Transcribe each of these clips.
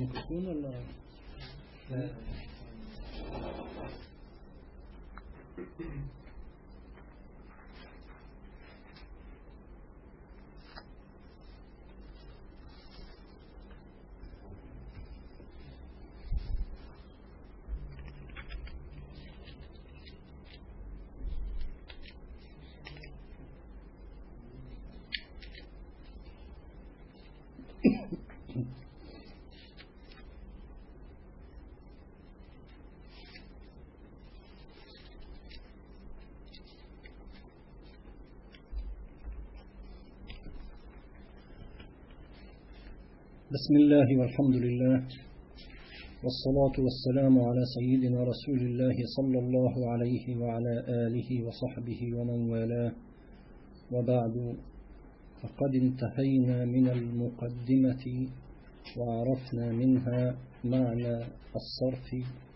الميكروفون ولا لا؟ بسم الله والحمد لله والصلاة والسلام على سيدنا رسول الله صلى الله عليه وعلى آله وصحبه ومن والاه، وبعد، فقد انتهينا من المقدمة وعرفنا منها معنى الصرف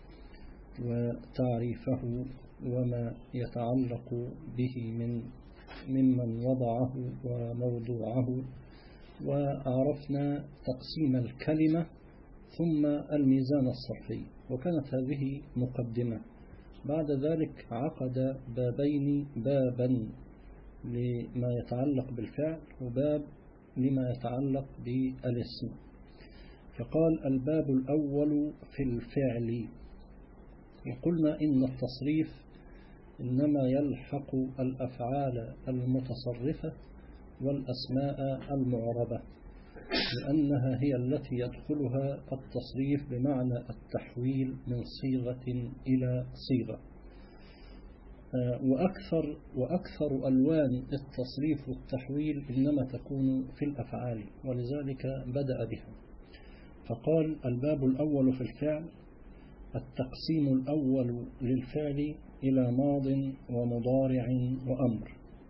وتعريفه وما يتعلق به ممن وضعه وموضوعه، وعرفنا تقسيم الكلمة ثم الميزان الصرفي، وكانت هذه مقدمة. بعد ذلك عقد بابين، بابا لما يتعلق بالفعل وباب لما يتعلق بالاسم. فقال: الباب الأول في الفعل. وقلنا إن التصريف إنما يلحق الأفعال المتصرفة والأسماء المعربة، لأنها هي التي يدخلها التصريف بمعنى التحويل من صيغة إلى صيغة. وأكثر ألوان التصريف والتحويل إنما تكون في الأفعال، ولذلك بدأ بها. فقال: الباب الأول في الفعل. التقسيم الأول للفعل إلى ماض ومضارع وأمر.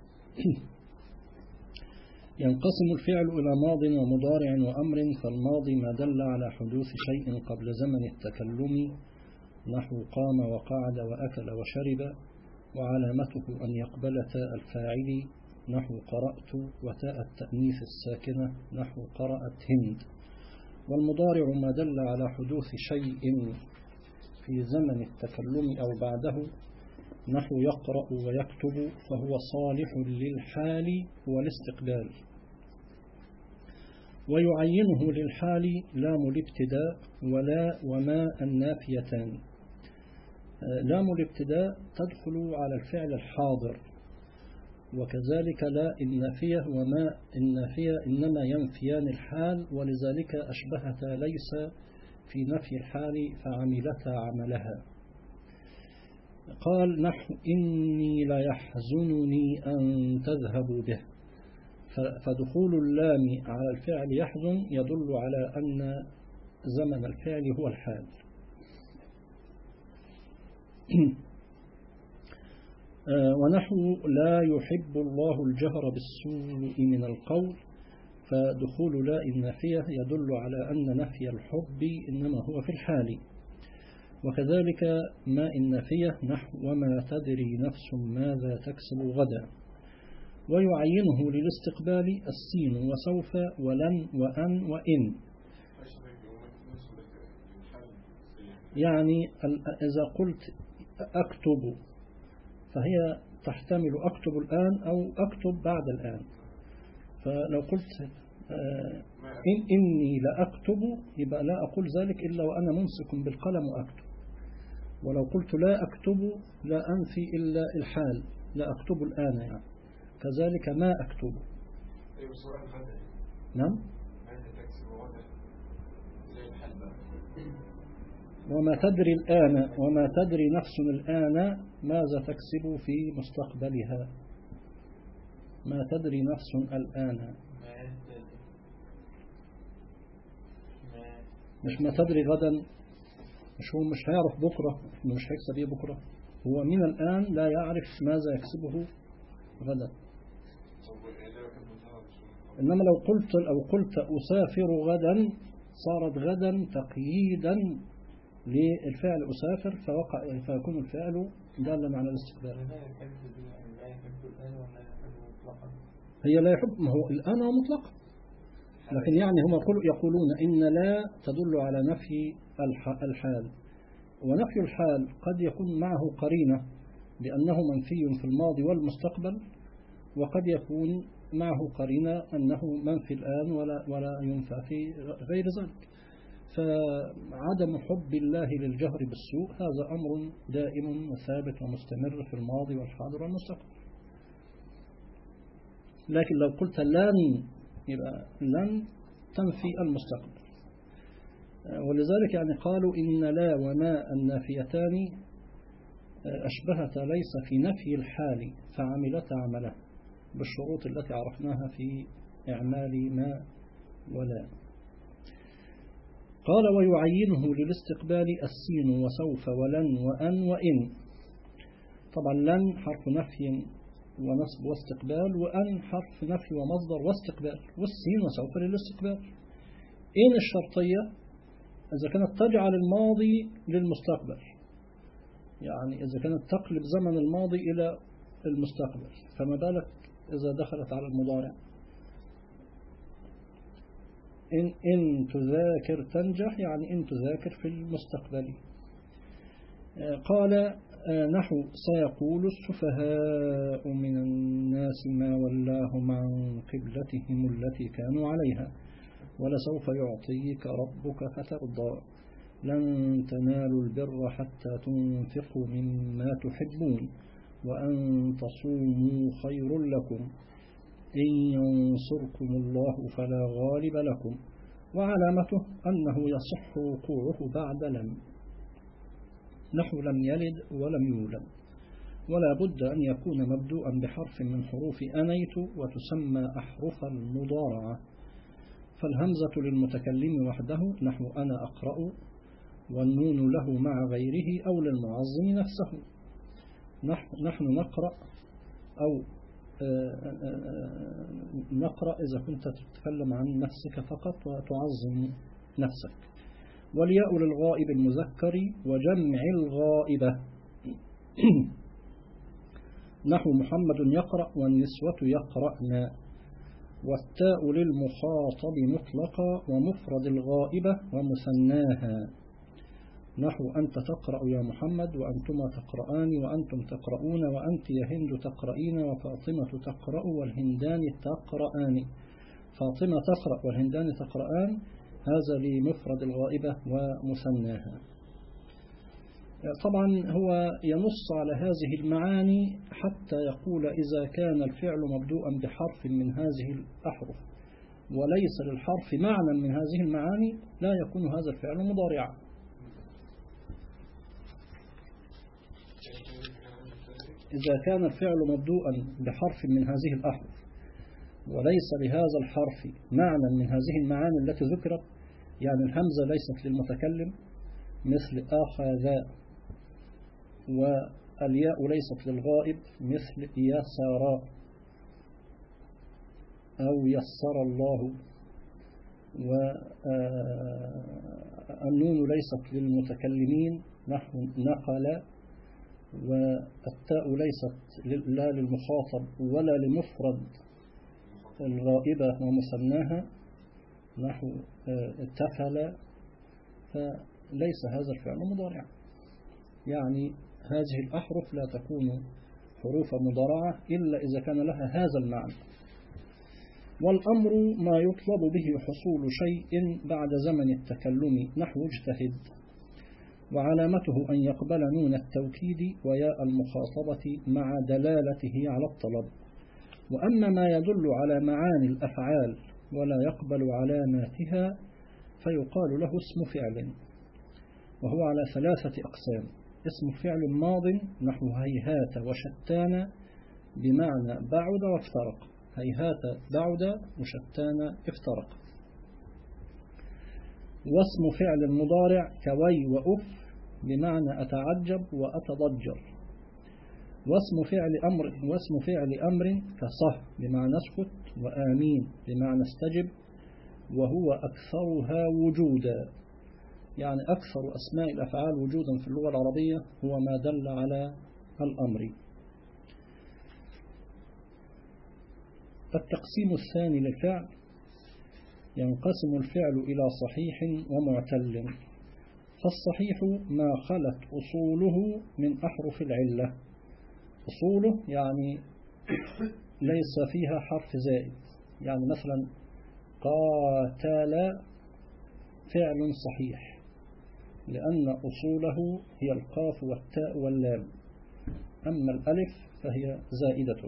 ينقسم الفعل إلى ماض ومضارع وأمر. فالماضي ما دل على حدوث شيء قبل زمن التكلم، نحو قام وقعد وأكل وشرب، وعلامته أن يقبل تاء الفاعل، نحو قرأت، وتاء التأنيث الساكنة، نحو قرأت هند. والمضارع ما دل على حدوث شيء في زمن التكلم أو بعده، نحو يقرأ ويكتب، فهو صالح للحال والاستقبال. ويعينه للحال لام الابتداء ولا وما النافيتان. لام الابتداء تدخل على الفعل الحاضر، وكذلك لا النافية وما النافية إنما ينفيان الحال، ولذلك أشبهتا ليس في نفي الحال فعملتا عملها. قال: نحو إني ليحزنني أن تذهبوا به. فدخول اللام على الفعل يحزن يدل على أن زمن الفعل هو الحال. ونحو لا يحب الله الجهر بالسوء من القول. فدخول لا النافية يدل على أن نفي الحب إنما هو في الحال. وكذلك ما النافية، نحو وما تدري نفس ماذا تكسب غدا. ويعينه للاستقبال السين وسوف ولن وأن وإن. يعني إذا قلت أكتب فهي تحتمل أكتب الآن أو أكتب بعد الآن. فلو قلت إني لأكتب يبقى لا أقول ذلك إلا وأنا ممسك بالقلم وأكتب. ولو قلت لا أكتب لا أنفي إلا الحال، لا أكتب الآن يعني. كذلك ما أكتب. نعم. وما تدري الآن، وما تدري نفس الآن ماذا تكسب في مستقبلها. ما تدري نفس الآن، مش ما تدري غدا. مش هيعرف بكرة، مش هيكسب ايه بكرة. هو من الآن لا يعرف ماذا يكسبه غدا. إنما لو قلت أسافر غدا صارت غدا تقييدا للفعل أسافر، فيكون الفعل دالا على الاستقبال. هي لا يحب، ما هو الآن هو مطلق. لكن يعني هم يقولون إن لا تدل على نفي الحال، ونفي الحال قد يكون معه قرينة بأنه منفي في الماضي والمستقبل، وقد يكون معه قرينة أنه منفي الآن ولا ينفع في غير ذلك. فعدم حب الله للجهر بالسوء هذا أمر دائم وثابت ومستمر في الماضي والحاضر والمستقبل. لكن لو قلت لن، يبقى لن تنفي المستقبل. ولذلك يعني قالوا إن لا وما النافيتان أشبهتا ليس في نفي الحال فعملتا عمله بالشروط التي عرفناها في إعمال ما ولا. قال ويعينه للاستقبال السين وسوف ولن وأن وإن. طبعا لن حرف نفي ونصب واستقبال، وأن حرف نفي ومصدر واستقبال، والسين وسوف للاستقبال. إن الشرطية إذا كانت تجعل الماضي للمستقبل، يعني إذا كانت تقلب زمن الماضي إلى المستقبل، فما بالك إذا دخلت على المضارع. إن تذاكر تنجح، يعني إن تذاكر في المستقبل. قال نحو سيقول السفهاء من الناس ما ولاهم عن قبلتهم التي كانوا عليها ولسوف يعطيك ربك فترضى لن تنالوا البر حتى تنفقوا مما تحبون وأن تصوموا خير لكم إن ينصركم الله فلا غالب لكم. وعلامته أنه يصح وقوعه بعد لم، نحو لم يلد ولم يولد. ولا بد أن يكون مبدوءا بحرف من حروف أنيت، وتسمى أحرف المضارعة. فالهمزة للمتكلم وحده نحو أنا أقرأ، والنون له مع غيره أو للمعظم نفسه. نحن نقرأ، أو نقرأ إذا كنت تتكلم عن نفسك فقط وتعظم نفسك. والياء للغائب المذكر وجمع الغائبة نحو محمد يقرأ والنسوة يقرأن. والتاء للمخاطب مطلقا ومفرد الغائبة ومثناها نحو أنت تقرأ يا محمد وأنتما تقرآن وأنتم تقرؤون وأنت يا هند تقرئين وفاطمة تقرأ والهندان تقرآن. فاطمة تقرأ والهندان تقرآن، هذا لمفرد الغائبة ومثناها. طبعا هو ينص على هذه المعاني حتى يقول إذا كان الفعل مبدوءا بحرف من هذه الأحرف وليس للحرف معنى من هذه المعاني لا يكون هذا الفعل مضارعا. إذا كان الفعل مبدوءا بحرف من هذه الأحرف وليس لهذا الحرف معنى من هذه المعاني التي ذكرت، يعني الهمزة ليست للمتكلم مثل أخذ، والياء ليست للغائب مثل يسار أو يسر الله، والنون ليست للمتكلمين نحو نقل، والتاء ليست لا للمخاطب ولا لمفرد الغائبة ومثناها نحو تفل، فليس هذا الفعل مضارع. يعني هذه الأحرف لا تكون حروف مضارعة إلا إذا كان لها هذا المعنى. والأمر ما يطلب به حصول شيء بعد زمن التكلم نحو اجتهد، وعلامته أن يقبل نون التوكيد وياء المخاطبة مع دلالته على الطلب. وأما ما يدل على معاني الأفعال ولا يقبل علاماتها فيقال له اسم فعل، وهو على 3 أقسام. اسم فعل ماض نحو هيهات وشتان بمعنى بعد وافترق، هيهات بعد وشتان افترق. واسم فعل مضارع كوي وأف بمعنى أتعجب وأتضجر. واسم فعل أمر كصه بمعنى اسكت، وآمين بمعنى استجب، وهو أكثرها وجودا، يعني أكثر أسماء الأفعال وجودا في اللغة العربية هو ما دل على الأمر. التقسيم الثاني للفعل ينقسم الفعل إلى صحيح ومعتل. فالصحيح ما خلت أصوله من أحرف العلة. أصوله يعني ليس فيها حرف زائد، يعني مثلا قاتل فعل صحيح لأن أصوله هي القاف والتاء واللام، أما الألف فهي زائدة.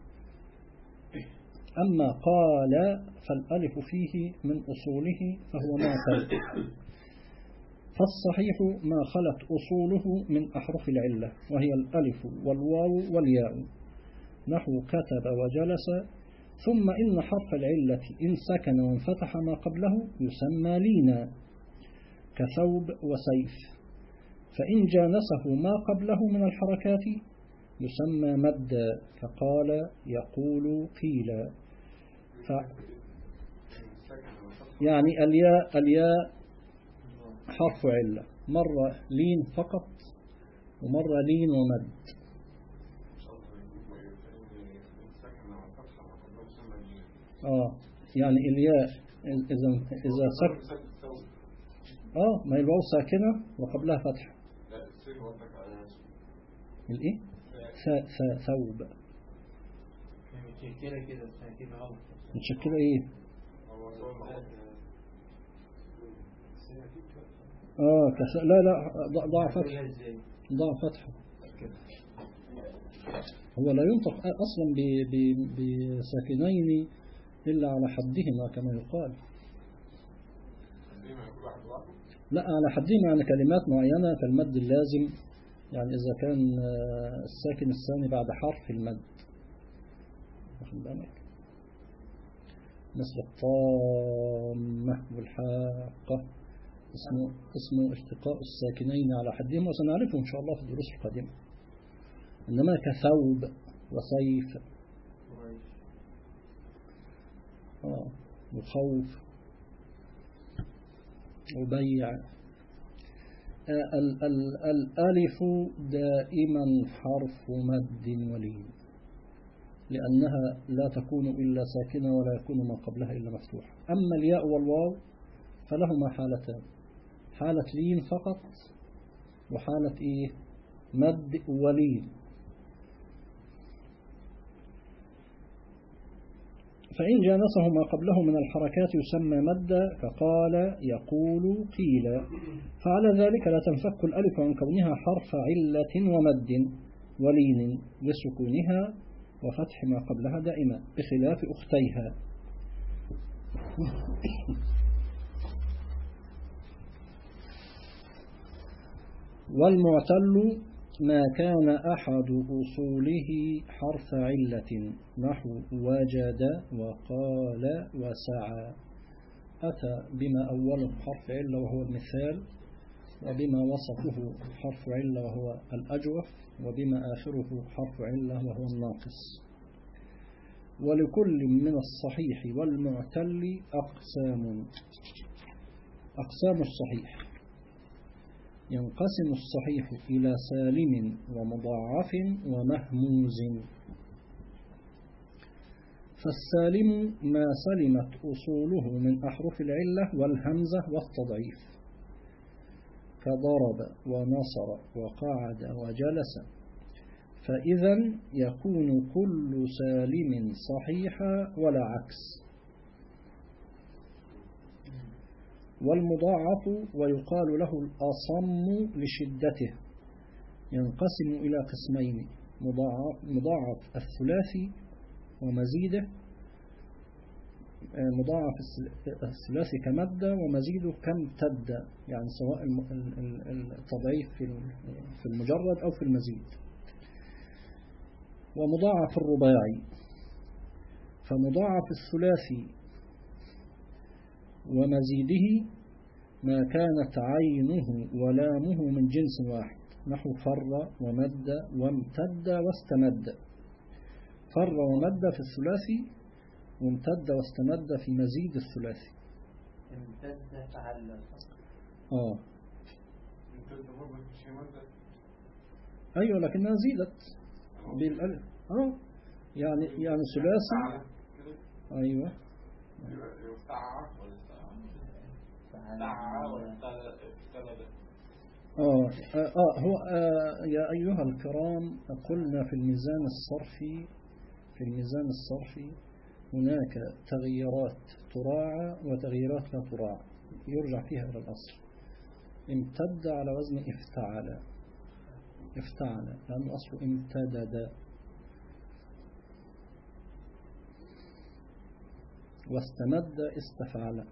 أما قال فالألف فيه من أصوله فهو معتل. فالصحيح ما خلت أصوله من أحرف العلة وهي الألف والواو والياء، نحو كتب وجلس. ثم إن حرف العلة إن سكن وانفتح ما قبله يسمى لينا كثوب وسيف، فإن جانسه ما قبله من الحركات يسمى مدا كقال يقول قيل. يعني الياء حرف علة، مرة لين فقط ومرة لين ومد. يعني الياء إذا سكت ما الواو ساكنة وقبلها فتحة. الإيه؟ ثوب متشكلة إيه؟ لا ضع فتحة. هو لا ينطق أصلا بساكنين إلا على حدهما كما يقال. لا على حدهما يعني كلمات معينة كالمد اللازم، يعني إذا كان الساكن الثاني بعد حرف المد، واخد بالك، مثل الطامة والحاقة اسمه التقاء الساكنين على حدهما، وسنعرفه إن شاء الله في الدروس القادمة. إنما كثوب وسيف وخوف وبيع. الألف دائما حرف مد ولين، لأنها لا تكون إلا ساكنة ولا يكون ما قبلها إلا مفتوح. أما الياء والواو فلهما حالتان، حالة لين فقط وحالة مد ولين. فإن جانسه ما قبله من الحركات يسمى مدا كقال يقول قيل. فعلى ذلك لا تنفك الألف عن كونها حرف علة ومد ولين لسكونها وفتح ما قبلها دائما بخلاف أختيها. والمعتل ما كان أحد أصوله حرف علة، نحو وجد وقال وسعى. أتى بما أوله حرف علة وهو المثال، وبما وسطه حرف علة وهو الأجوف، وبما آخره حرف علة وهو الناقص. ولكل من الصحيح والمعتل أقسام الصحيح. ينقسم الصحيح إلى سالم ومضاعف ومهموز. فالسالم ما سلمت أصوله من أحرف العلة والهمزة والتضعيف كضرب ونصر وقعد وجلس، فإذا يكون كل سالم صحيحا ولا عكس. والمضاعف ويقال له الأصم لشدته ينقسم إلى قسمين: مضاعف الثلاثي ومزيده، مضاعف الثلاثي كمدة ومزيده كامتدة، يعني سواء التضعيف في المجرد أو في المزيد. ومضاعف الرباعي، فمضاعف الثلاثي ومزيده ما كانت عينه ولامه من جنس واحد، نحو فر ومد وامتد واستمد. فر ومد في الثلاثي، وامتد واستمد في مزيد الثلاثي. امتد تعلق أيوة، لكنها زيدت بالألف. يعني ثلاثي. أيوة يفتع ولا استع ولا افتلد؟ هو يا أيها الكرام، قلنا في الميزان الصرفي هناك تغييرات تراعى وتغييرات لا تراعى، يرجع فيها إلى الأصل. امتد على وزن افتعل لأن أصله امتدد. واستمد استفعل.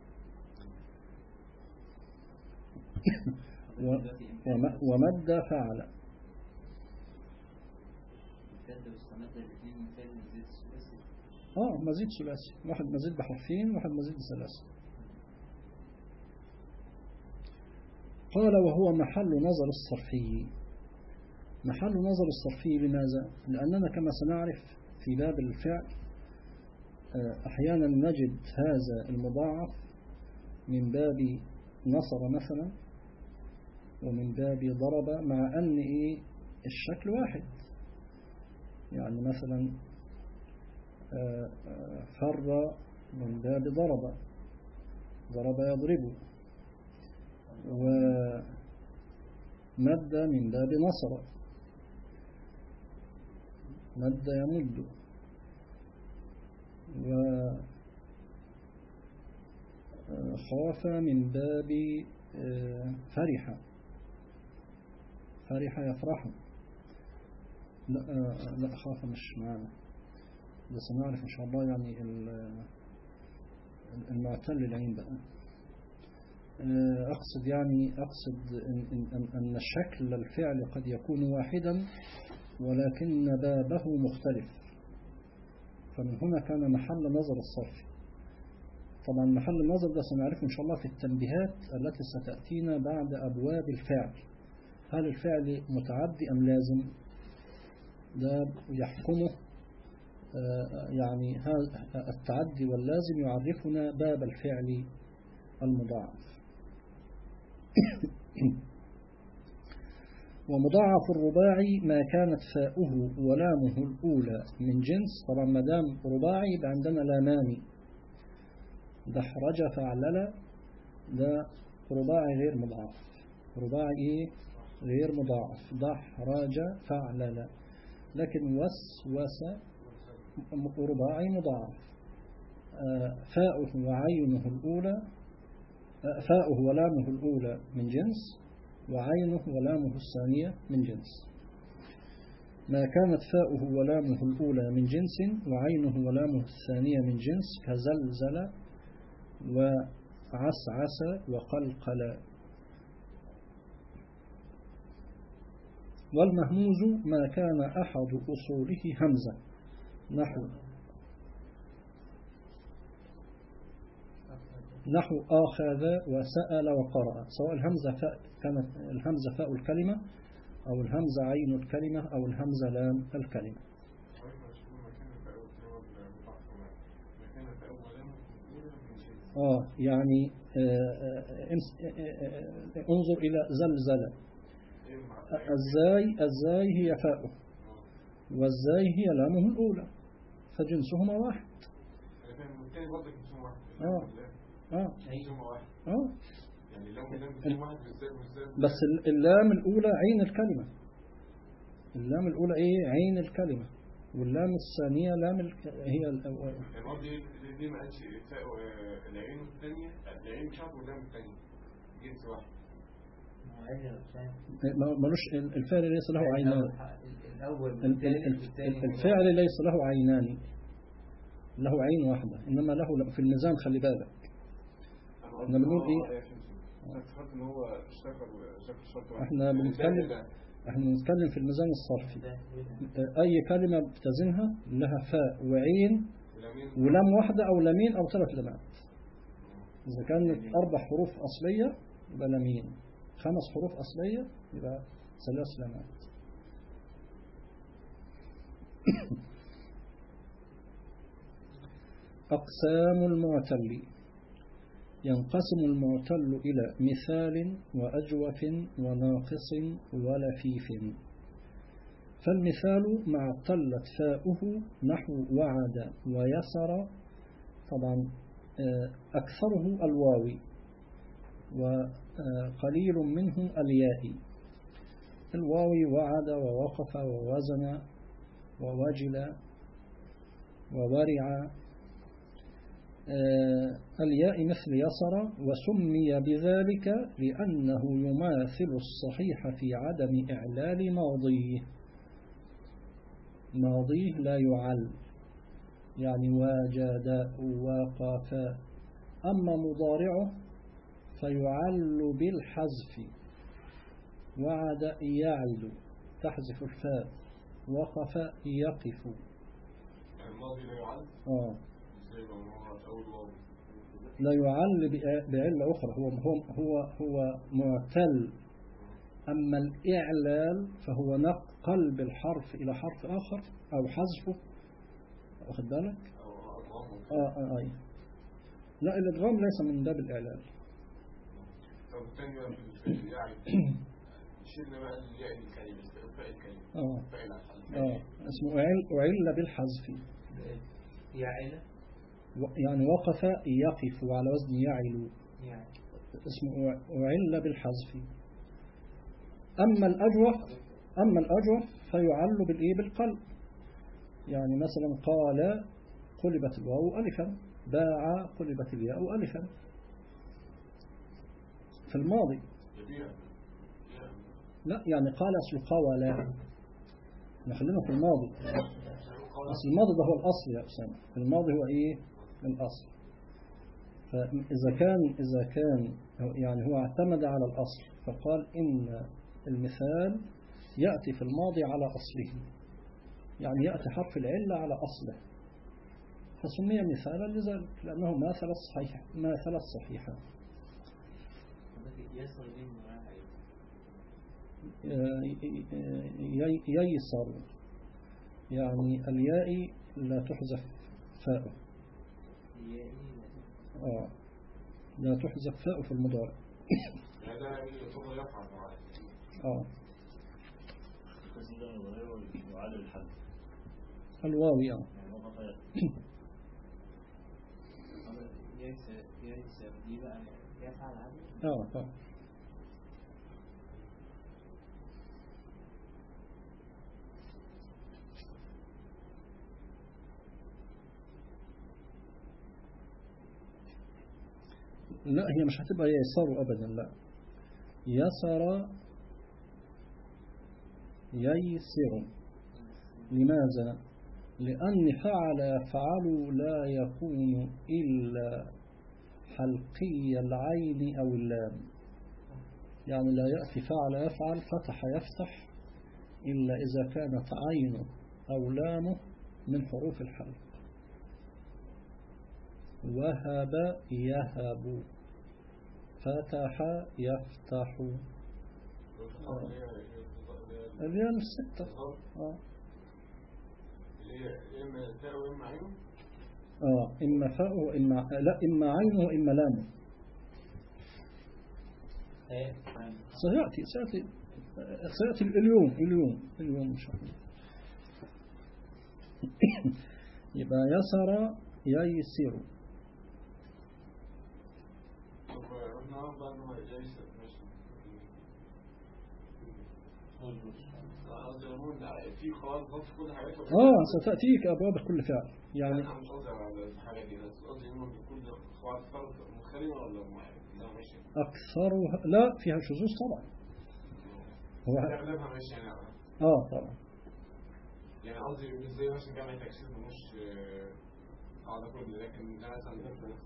ومد فعل. مزيد ثلاثي، واحد مزيد بحرفين واحد مزيد بثلاثة. قال وهو محل نظر الصرفي. محل نظر الصرفي لماذا؟ لأننا كما سنعرف في باب الفعل أحيانا نجد هذا المضاعف من باب نصر مثلا ومن باب ضرب، مع أن الشكل واحد. يعني مثلا فر من باب ضرب يضرب، ومد من باب نصر مد يمد، وخاف من باب فرح يفرح. لا خاف مش معنا، بس نعرف إن شاء الله يعني المعتل العين بقى. أقصد أن شكل الفعل قد يكون واحدا ولكن بابه مختلف، فمن هنا كان محل نظر الصرف. طبعا محل النظر ده سنعرفه إن شاء الله في التنبيهات التي ستأتينا بعد أبواب الفعل. هل الفعل متعدي أم لازم؟ ده يحكمه يعني التعدي واللازم يعرفنا باب الفعل المضاعف. ومضاعف الرباعي ما كانت فاؤه ولامه الأولى من جنس. طبعا ما دام رباعي يبقى عندنا لامان، دحرج فعلل، ده رباعي غير مضاعف. رباعي غير مضاعف، دحرج فعلل. لكن وسوس رباعي مضاعف. فاؤه وعينه الأولى، فاؤه ولامه الأولى من جنس، وعينه ولامه الثانية من جنس. ما كانت فاؤه ولامه الأولى من جنس وعينه ولامه الثانية من جنس كزلزل وعسعس وقلقل. والمهموز ما كان أحد أصوله همزة، نحو آخذ وسأل وقرأ، سواء كانت الهمزة فاء الكلمة أو الهمزة عين الكلمة أو الهمزة لام الكلمة. يعني انظر إلى زلزلة. الزاي هي فاؤه والزاي هي لامه الأولى، فجنسهما واحد. بس اللام الأولى عين الكلمة، اللام الأولى عين الكلمة، واللام الثانية لام هي الأول. دي ما قالش العين الثانية، العين بتاعته واللام الثانية جنس واحد. ملوش الفعل ليس له عينان. الفعل ليس له عينان، له عين واحدة، إنما له في الميزان. خلي بالك احنا بنقول احنا بنتكلم في الميزان الصرفي. اي كلمة بتزنها لها فاء وعين ولام واحدة او لامين او 3 لامات. اذا كانت 4 حروف اصلية يبقى لامين، 5 حروف اصلية يبقى 3 لامات. أقسام المعتل. ينقسم المعتل إلى مثال وأجوف وناقص ولفيف. فالمثال ما اعتلت فاؤه نحو وعد ويسر. طبعا أكثره الواوي وقليل منه اليائي. الواوي وعد ووقف ووزن ووجل وورع. الياء مثل يسر، وسمي بذلك لأنه يماثل الصحيح في عدم إعلال ماضيه لا يعل، يعني وجد وقف. أما مضارعه فيعل بالحذف، وعد يعل تحذف الفاء، وقف يقف. الماضي لا يعد؟ لا يعل بعلة أخرى، هو معتل. أما الإعلال فهو نقل بالحرف إلى حرف آخر أو حذفه، واخد بالك؟ أي. لا، الإدغام ليس من باب الإعلال. طب الثاني بقى في الياء شيلنا بقى الياء الكلمة، فاء الكلمة، فاء الحل. اسمه أعل بالحذف. يعل يعني وقف يقف على وزن يعل، اسمه أعل بالحذف. أما الأجوف فيعل بالقلب. يعني مثلا قال قلبت الواو ألفا، باع قلبت الياء ألفا في الماضي. لا، يعني قال أصل قولا، نخلينا في الماضي. أصل الماضي ده هو الأصل يا أسامة، الماضي هو إيه الأصل. فإذا كان يعني هو اعتمد على الأصل، فقال إن المثال يأتي في الماضي على أصله، يعني يأتي حرف العلة على أصله، فسمي مثالا لذلك لأنه ماثل الصحيح. ييسر، يعني الياء لا تحذف فاء، لا تحذف فاء في المضارع. هذا يطول يفعل الواوي دي بقى يفعل عادي. لا، هي مش هتبقى ييسر أبدا، لا، يسر ييسر. لماذا؟ لأن فعلوا لا يكون إلا حلقي العين أو اللام، يعني لا يأتي فعل يفعل فتح يفتح إلا إذا كانت عينه أو لامه من حروف الحلق. وهب يهب، فتح يفتح. الياء الستة. إما تاء وإما عينه. إما فاء وإما إما عينه وإما لامه. سيأتي اليوم إن شاء الله. يبقى يسر ييسر. ستأتيك أبواب كل فعل، يعني مش قصدي على الحاجة دي، بس قصدي إنه كل خواص مختلفة ولا ماشي؟ أكثرها لا فيها شذوذ طبعا. هو أغلبها ماشي يعني. طبعا. يعني قصدي مش زي مثلا جامعة تكسير مش قاعدة كل، لكن ده مثلا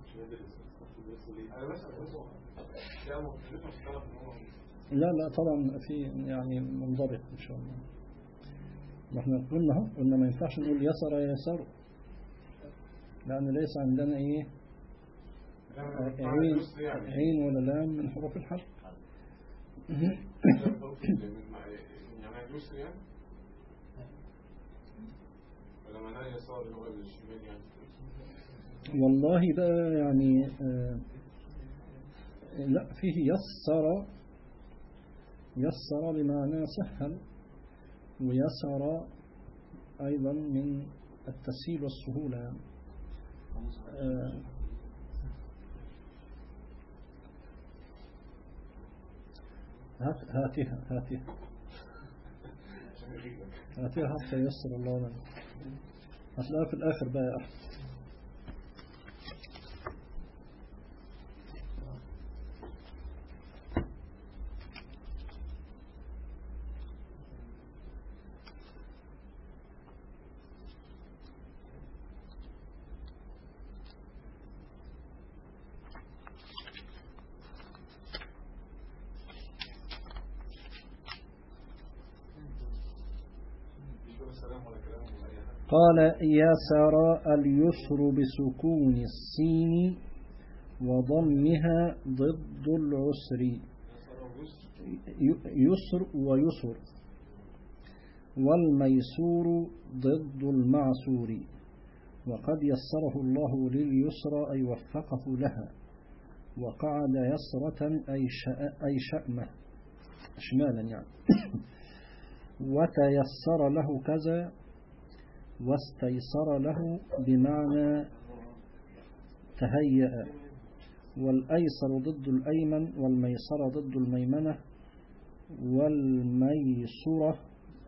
أنا بس يعني مختلفة في الطرف. لا طبعا في يعني منضبط إن شاء الله. نحن قلنا ما ينفعش نقول يسر لأن ليس عندنا إيه عين ولا لام من حروف الحرف. والله بقى يعني لا، فيه يسر بمعنى سهل، ويسر أيضا من التسهيل والسهولة. هاتها حتى ييسر الله لنا. هتلاقيها في الآخر بقى يا أحمد. قال يسر اليسر بسكون السين وضمها ضد العسر. يسر ويسر. والميسور ضد المعسور. وقد يسره الله لليسر أي وفقه لها. وقعد يسرة أي شأمة شمالا يعني. وتيسر له كذا واستيسر له بمعنى تهيأ. والأيسر ضد الأيمن والميسر ضد الميمنة. والميسرة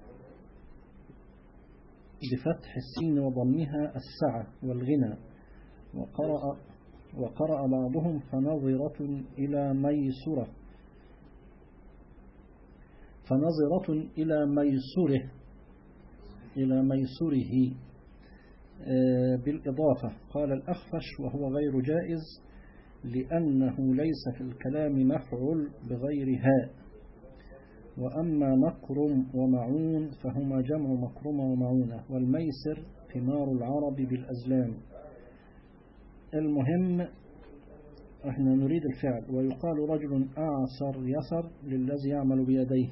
بفتح السين وضمها السعة والغنى. وقرأ بعضهم فنظرة إلى ميسرة إلى ميسره بالإضافة. قال الأخفش وهو غير جائز لأنه ليس في الكلام مفعول بغير هاء. وأما مكرم ومعون فهما جمع مكرمة ومعونة. والميسر ثمار العرب بالأزلام. المهم احنا نريد الفعل. ويقال رجل أعسر يسر للذي يعمل بيديه.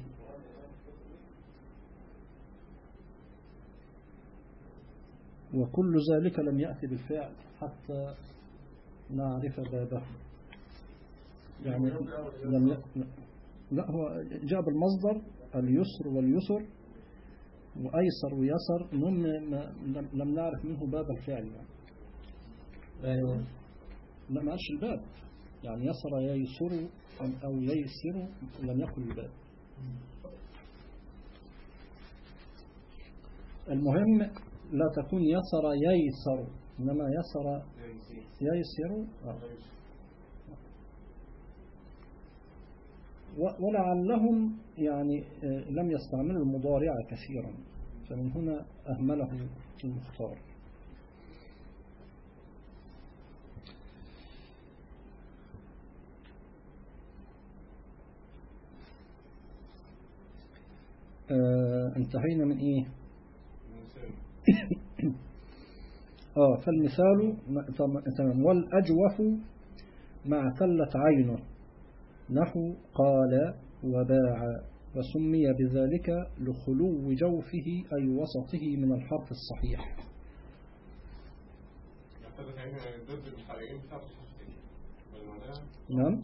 وكل ذلك لم يأتي بالفعل حتى نعرف بابه يعني لا هو جاء بالمصدر اليسر واليسر وأيسر ويسر. لم نعرف منه باب الفعل يعني. لا ما قالش الباب يعني يسر ييسر أو ييسر لم يقل الباب. المهم لا تكون يسر ييسر إنما يسر ييسر. ولعلهم يعني لم يستعملوا المضارع كثيرا فمن هنا أهمله المختار. انتهينا من ايه؟ فالمثال تمام. والأجوف مع ثلت عينه نحو قال وباع. وسمي بذلك لخلو جوفه أي وسطه من الحرف الصحيح. نعم.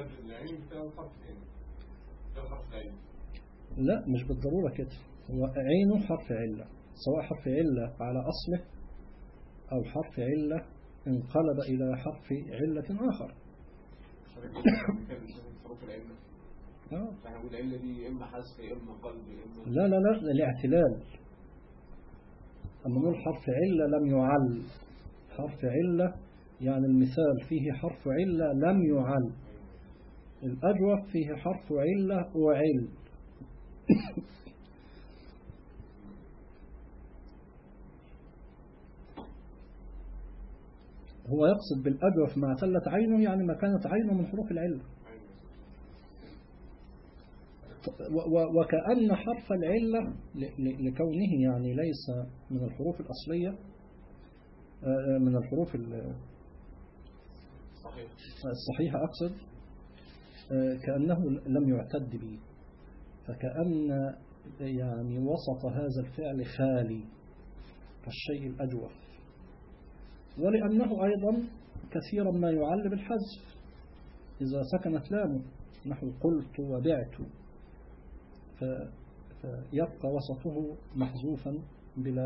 لا مش بالضرورة كده. هو عينه حرف علة سواء حرف علة على أصله أو حرف علة انقلب إلى حرف علة آخر. العلة دي إما حذف إما قلب إما لا الاعتلال. أما نقول حرف علة لم يعل. حرف علة يعني المثال فيه حرف علة لم يعل. الأجوف فيه حرف علة وعل. هو يقصد بالأجوف مع ثلت عينه يعني ما كانت عينه من حروف العلة. وكأن حرف العلة لكونه يعني ليس من الحروف الأصلية من الحروف الصحيحة أقصد كأنه لم يعتد به. فكأن يعني وسط هذا الفعل خالي كالشيء الأجوف. ولأنه أيضا كثيرا ما يعل بالحذف إذا سكنت لامه نحو قلت وبعت فيبقى وسطه محذوفا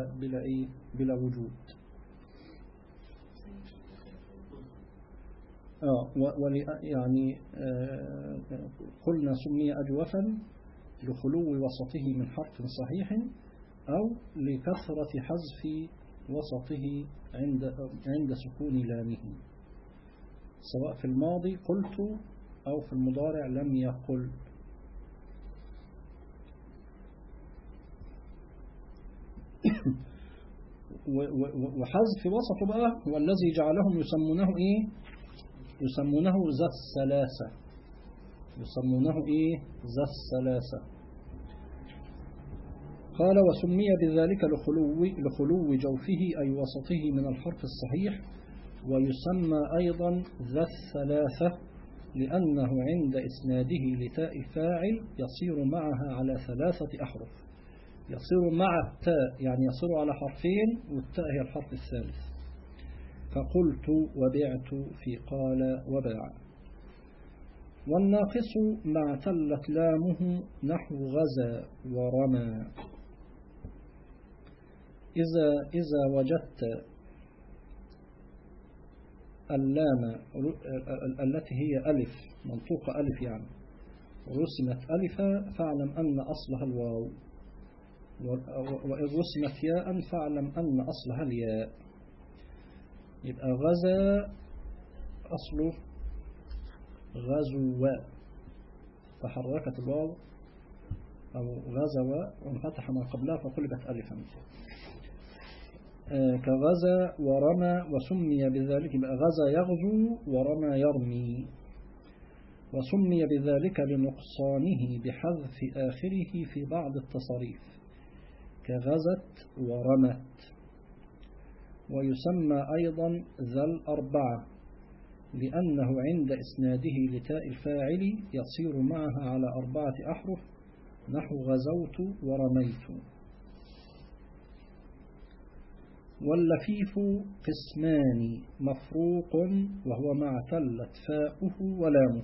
بلا وجود. يعني قلنا سمي أجوفا لخلو وسطه من حرف صحيح أو لكثرة حذف وسطه عند سكون لامه، سواء في الماضي قلت أو في المضارع لم يقل. وحذف وسطه بقى هو الذي جعلهم يسمونه إيه؟ يسمونه ذا الثلاثة، يسمونه إيه؟ ذا الثلاثة. قال وسمي بذلك لخلو جوفه أي وسطه من الحرف الصحيح، ويسمى أيضا ذا الثلاثة لأنه عند إسناده لتاء فاعل يصير معها على 3 أحرف، يصير مع التاء يعني يصير على حرفين والتاء هي الحرف الثالث، فقلت وبعت في قال وباع. والناقص مع تلت لامه نحو غزا ورمى. إذا وجدت اللام التي هي ألف منطوقة ألف يعني رسمت ألفا فاعلم أن أصلها الواو، وإذ رسمت ياء فاعلم أن أصلها الياء. يبقى غزا أصله غزوة فحركت الواو أو غزوة وانفتح ما قبلها فقلبت ألفا كغزا ورمى. وسمي بذلك يبقى غزا يغزو ورمى يرمي. وسمي بذلك لنقصانه بحذف آخره في بعض التصاريف كغزت ورمت. ويسمى أيضا ذا الأربعة لأنه عند إسناده لتاء الفاعل يصير معها على 4 أحرف نحو غزوت ورميت. واللفيف قسمان مفروق وهو مع تلت فاؤه ولامه.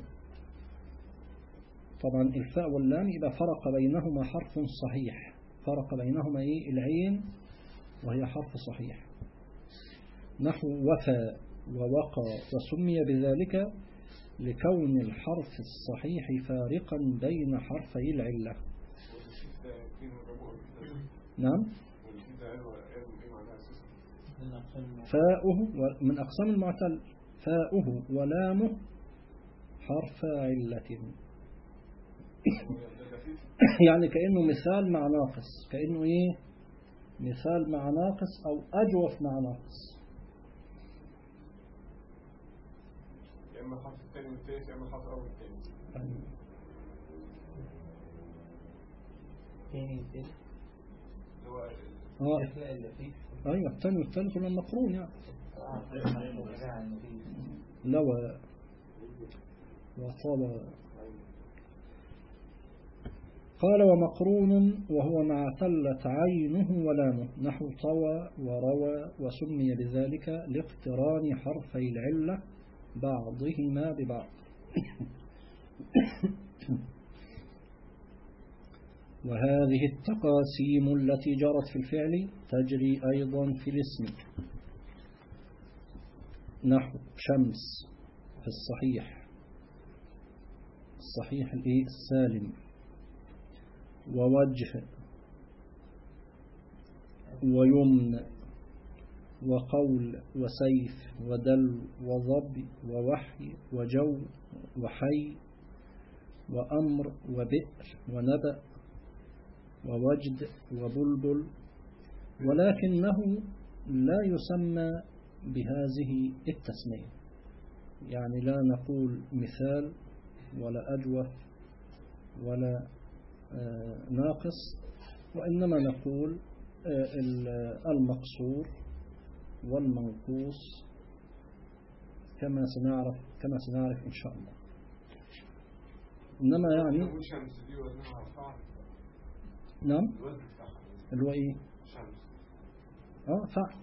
طبعا الفاء واللام يبقى فرق بينهما حرف صحيح، فرق بينهما إيه؟ العين وهي حرف صحيح نحو وفى ووقى. وسمي بذلك لكون الحرف الصحيح فارقا بين حرفي العلة. نعم فاؤه من أقسام المعتل فاؤه ولامه حرف علة يعني كأنه مثال مع ناقص، كأنه إيه؟ مثال مع ناقص أو أجوف مع ناقص. يا إما الحرف الثاني والثالث يا إما الحرف الأول والثاني. أيوة الثاني والثالث ولا المقرون يعني لوى وصلى. قال ومقرون وهو مع تلت عينه ولامه نحو طوى وروى. وسمي بذلك لاقتران حرفي العلة بعضهما ببعض. وهذه التقاسيم التي جرت في الفعل تجري أيضا في الاسم نحو شمس في الصحيح السالم، ووجه ويمن وقول وسيف ودل وضب ووحي وجو وحي وأمر وبئر ونبأ ووجد وبلبل. ولكنه لا يسمى بهذه التسمية، يعني لا نقول مثال ولا أجوف ولا ناقص، وإنما نقول المقصور والمنقوص كما سنعرف إن شاء الله. إنما يعني نعم اللي هو إيه فعل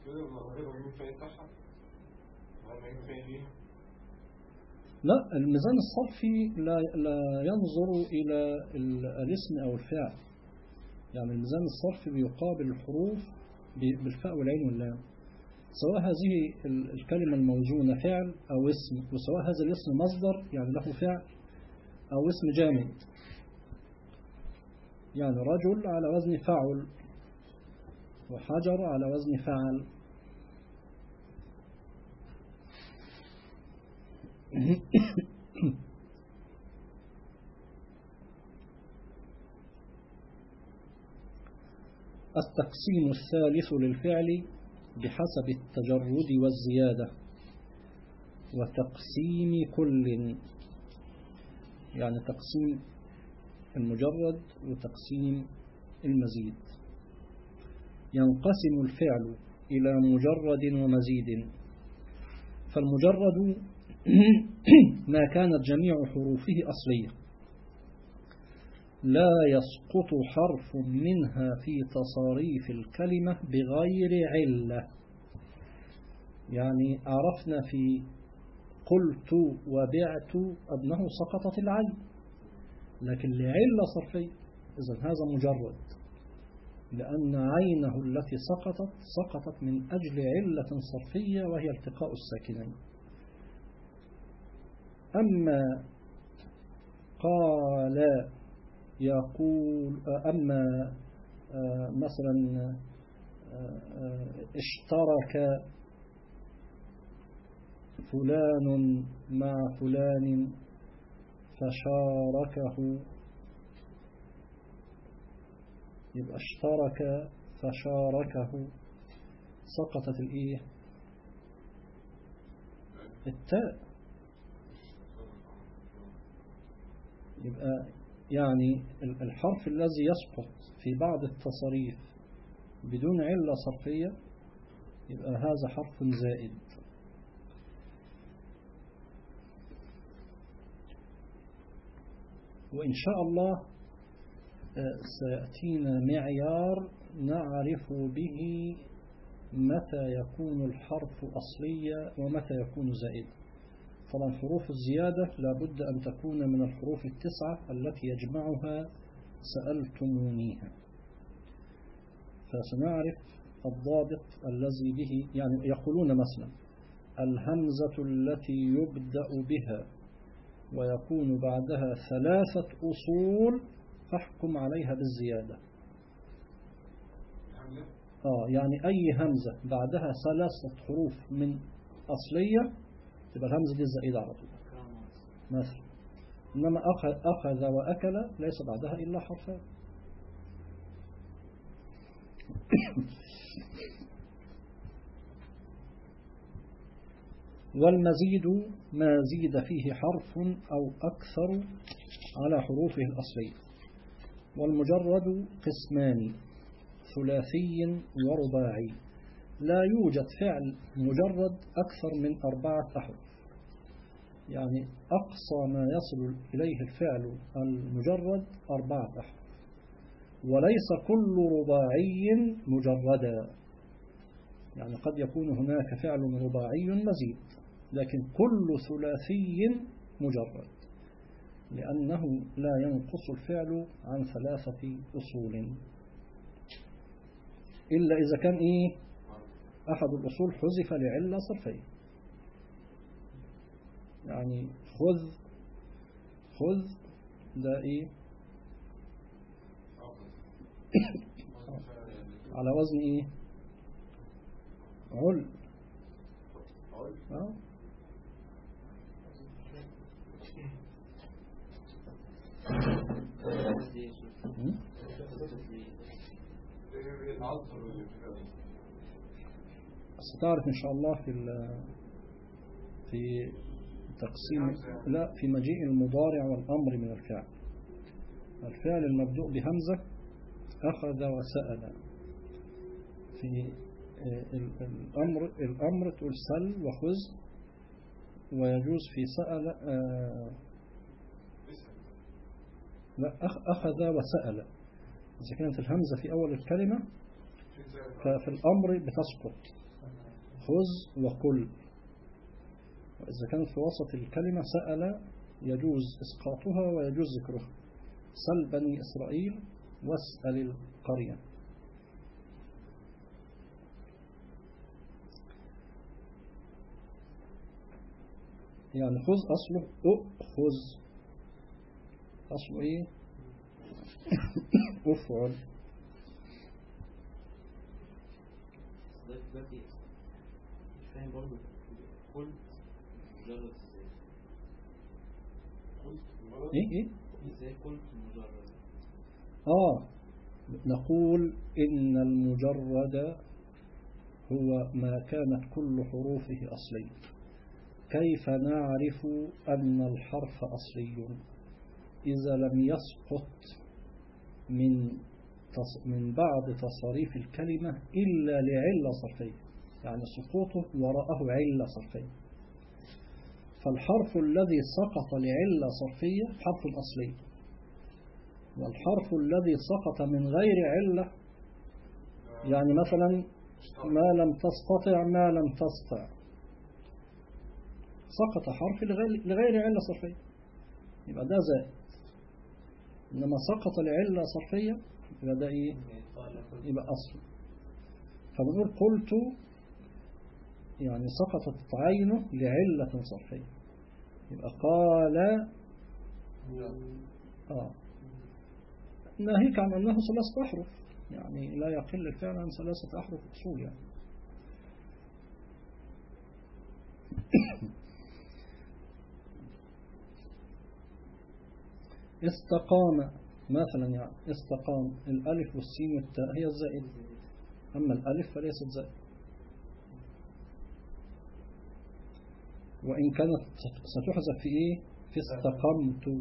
لا الميزان الصرفي لا ينظر إلى الاسم أو الفعل، يعني الميزان الصرفي بيقابل الحروف بالفاء والعين واللام، سواء هذه الكلمة الموزونة فعل أو اسم، وسواء هذا الاسم مصدر يعني له فعل أو اسم جامد. يعني رجل على وزن فعل، وحجر على وزن فعل. التقسيم الثالث للفعل بحسب التجرد والزيادة، وتقسيم كل، يعني تقسيم المجرد وتقسيم المزيد. ينقسم الفعل إلى مجرد ومزيد. فالمجرد ما كانت جميع حروفه أصلية، لا يسقط حرف منها في تصاريف الكلمة بغير علة. يعني عرفنا في قلت وبعت أنه سقطت العين، لكن لعلة صرفية، إذن هذا مجرد، لأن عينه التي سقطت من أجل علة صرفية وهي التقاء الساكنين. أما قال يقول، أما مثلا اشترك فلان مع فلان فشاركه، يبقى اشترك فشاركه، سقطت الايه؟ التاء. يبقى يعني الحرف الذي يسقط في بعض التصاريف بدون علة صرفية يبقى هذا حرف زائد. وإن شاء الله سيأتينا معيار نعرف به متى يكون الحرف أصليا ومتى يكون زائد. طبعا حروف الزيادة لابد أن تكون من الحروف التسعة التي يجمعها سألتمونيها، فسنعرف الضابط الذي به، يعني يقولون مثلا الهمزة التي يبدأ بها ويكون بعدها 3 أصول فاحكم عليها بالزيادة. يعني أي همزة بعدها 3 حروف من أصلية تبقى الهمزة دي الزائدة على طول مثلا. إنما أخذ وأكل ليس بعدها إلا حرفان. والمزيد ما زيد فيه حرف أو أكثر على حروفه الأصلية. والمجرد قسمان، ثلاثي ورباعي. لا يوجد فعل مجرد أكثر من 4 أحرف، يعني أقصى ما يصل إليه الفعل المجرد 4 أحرف. وليس كل رباعي مجردا، يعني قد يكون هناك فعل رباعي مزيد، لكن كل ثلاثي مجرد، لأنه لا ينقص الفعل عن 3 أصول إلا إذا كان أحد الأصول حذف لعلة صرفية. يعني خذ ده على وزن عل. ستعرف إن شاء الله في تقسيم، لا، في مجيء المضارع والأمر من الفعل. الفعل المبدوء بهمزة أخذ وسأل. في الأمر تقول سل وخذ، ويجوز في سأل لا، أخذ وسأل. إذا كانت الهمزة في أول الكلمة ففي الأمر بتسقط خذ وكل، وإذا كانت في وسط الكلمة سأل يجوز إسقاطها ويجوز ذكرها. سل بني إسرائيل واسأل القرية. يعني خذ أصله أخذ، أصله إيه؟ أفعل. دلوقتي مش فاهم برضه، قلت مجرد ازاي؟ إيه؟ ازاي قلت مجرد؟ نقول إن المجرد هو ما كانت كل حروفه أصلية. كيف نعرف أن الحرف أصلي؟ إذا لم يسقط من بعض تصاريف الكلمة إلا لعلة صرفية، يعني سقوطه وراءه علة صرفية. فالحرف الذي سقط لعلة صرفية حرف أصلي، والحرف الذي سقط من غير علة، يعني مثلا ما لم تستطع ما لم تستطع، سقط حرف لغير علة صرفية، يبقى ده زائد. إنما سقط لعلة صرفية يبقى ده إيه؟ يبقى أصل. فبنقول قلت يعني سقطت عينه لعلة صرفية، يبقى قال ناهيك عن أنه 3 أحرف، يعني لا يقل الفعل عن 3 أحرف أصول يعني. استقام مثلا، يعني استقام الألف والسين والتاء هي الزائد، أما الألف فليست زائد، وإن كانت ستحذف في إيه؟ في استقمت.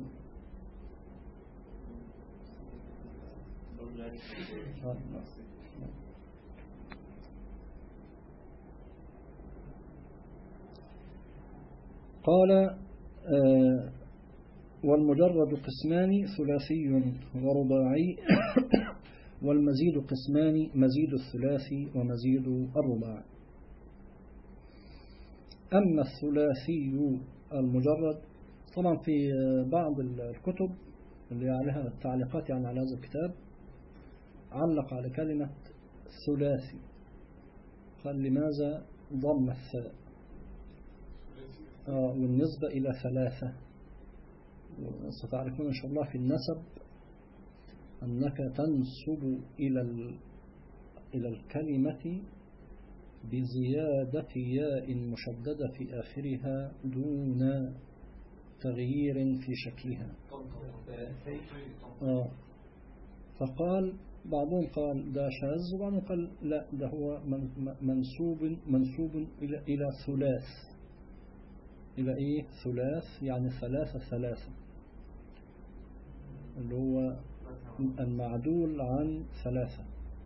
قال والمجرد قسمان ثلاثي ورباعي والمزيد قسمان مزيد الثلاثي ومزيد الرباعي. أما الثلاثي المجرد، طبعا في بعض الكتب اللي عليها التعليقات يعني على هذا الكتاب علق على كلمة ثلاثي، قال لماذا ضم الثاء والنسبة إلى 3. ستعرفون إن شاء الله في النسب أنك تنسب إلى الكلمة بزيادة ياء مشددة في آخرها دون تغيير في شكلها. فقال بعضهم قال ده شاذ، وبعضهم قال لا، ده هو منسوب إلى ثلاث. إلى إيه؟ ثلاث يعني 3 اللي هو المعدول عن 3.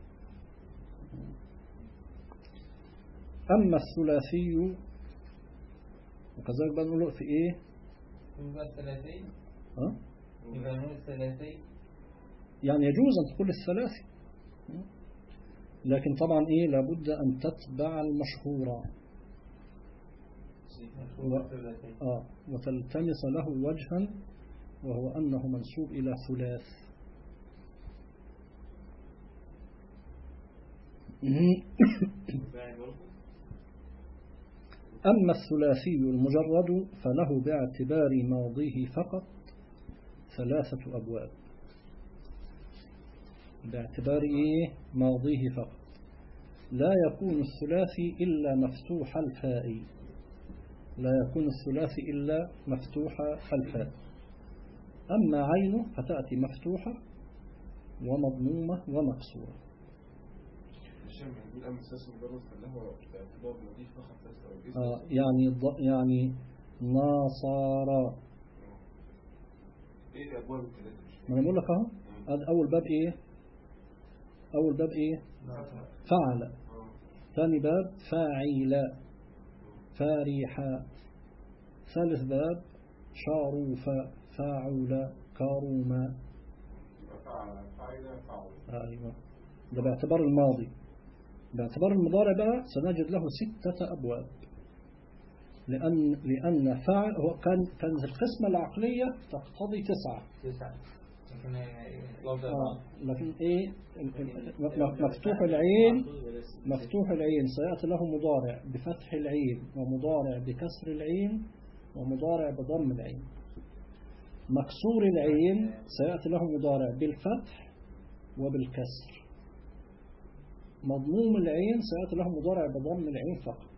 أما الثلاثي وكذلك بنقوله في إيه؟ يبقى الثلاثي يبقى نقول الثلاثي، يعني يجوز أن تقول الثلاثي، لكن طبعا إيه لابد أن تتبع المشهورة وتلتمس له وجها، وهو أنه منسوب إلى ثلاث. أما الثلاثي المجرد فله باعتبار ماضيه فقط 3 أبواب. باعتبار إيه؟ ماضيه فقط. لا يكون الثلاثي إلا مفتوح الفاء، لا يكون الثلاثي إلا مفتوح الفاء. أما عينه فتأتي مفتوحة ومضمومة ومكسورة. يعني ناصارى. ايه الابواب الثلاثه؟ ما انا بقول لك اهو، اول باب ايه؟ اول باب ايه؟ فعل. ثاني باب فاعل فارحا. ثالث باب شاروفا فاعل كاروما. ايوه، ده باعتبار الماضي. باعتبار المضارع بقى سنجد له 6 أبواب، لأن فاعل هو كانت القسمة العقلية تقتضي 9. لكن إيه؟ مفتوح العين سيأتي له مضارع بفتح العين ومضارع بكسر العين ومضارع بضم العين. مكسور العين سيأتي له مضارع بالفتح وبالكسر. مضموم العين سيأتي له مضارع بضم العين فقط.